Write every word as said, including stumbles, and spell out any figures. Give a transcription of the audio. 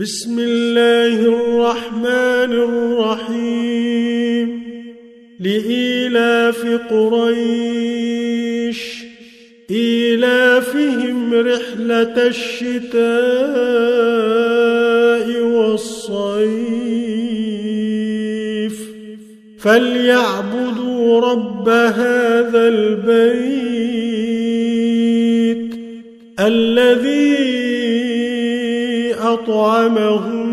بسم الله الرحمن الرحيم لإيلاف قريش إيلافهم رحلة الشتاء والصيف فليعبدوا رب هذا البيت الذي أطعمهم